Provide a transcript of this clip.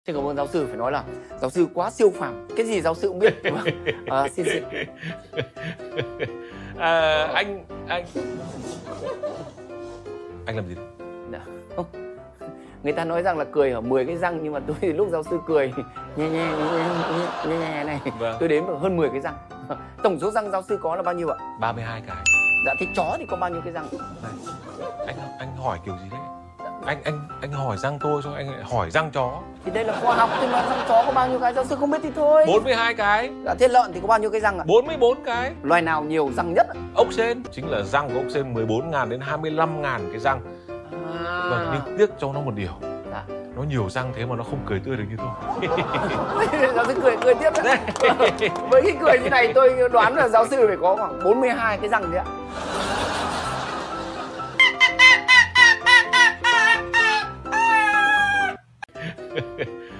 Xin cảm ơn giáo sư, phải nói là giáo sư quá siêu phàm. Cái gì giáo sư cũng biết. Xin. Anh làm gì đấy? Không. Người ta nói rằng là cười ở 10 cái răng, nhưng mà tôi thì lúc giáo sư cười nhẹ này, Vâng. tôi đếm được hơn 10 cái răng. Tổng số răng giáo sư có là bao nhiêu ạ? 32 cái. Dạ, thế chó thì có bao nhiêu cái răng? Này, anh hỏi kiểu gì đấy? Anh hỏi răng tôi xong anh lại hỏi răng chó. Thì đây là khoa học, thì mà răng chó có bao nhiêu cái giáo sư không biết thì thôi. 42 cái. Dạ, thế lợn thì có bao nhiêu cái răng ạ? 44 cái. Loài nào nhiều răng nhất ạ? Ốc sên, chính là răng của ốc sên 14.000 đến 25.000 cái răng. Vâng, nhưng tiếc cho nó một điều. Dạ. Nó nhiều răng thế mà nó không cười tươi được như tôi. Giáo sư cười tiếp đấy. Với cái cười như này tôi đoán là giáo sư phải có khoảng 42 cái răng đấy ạ.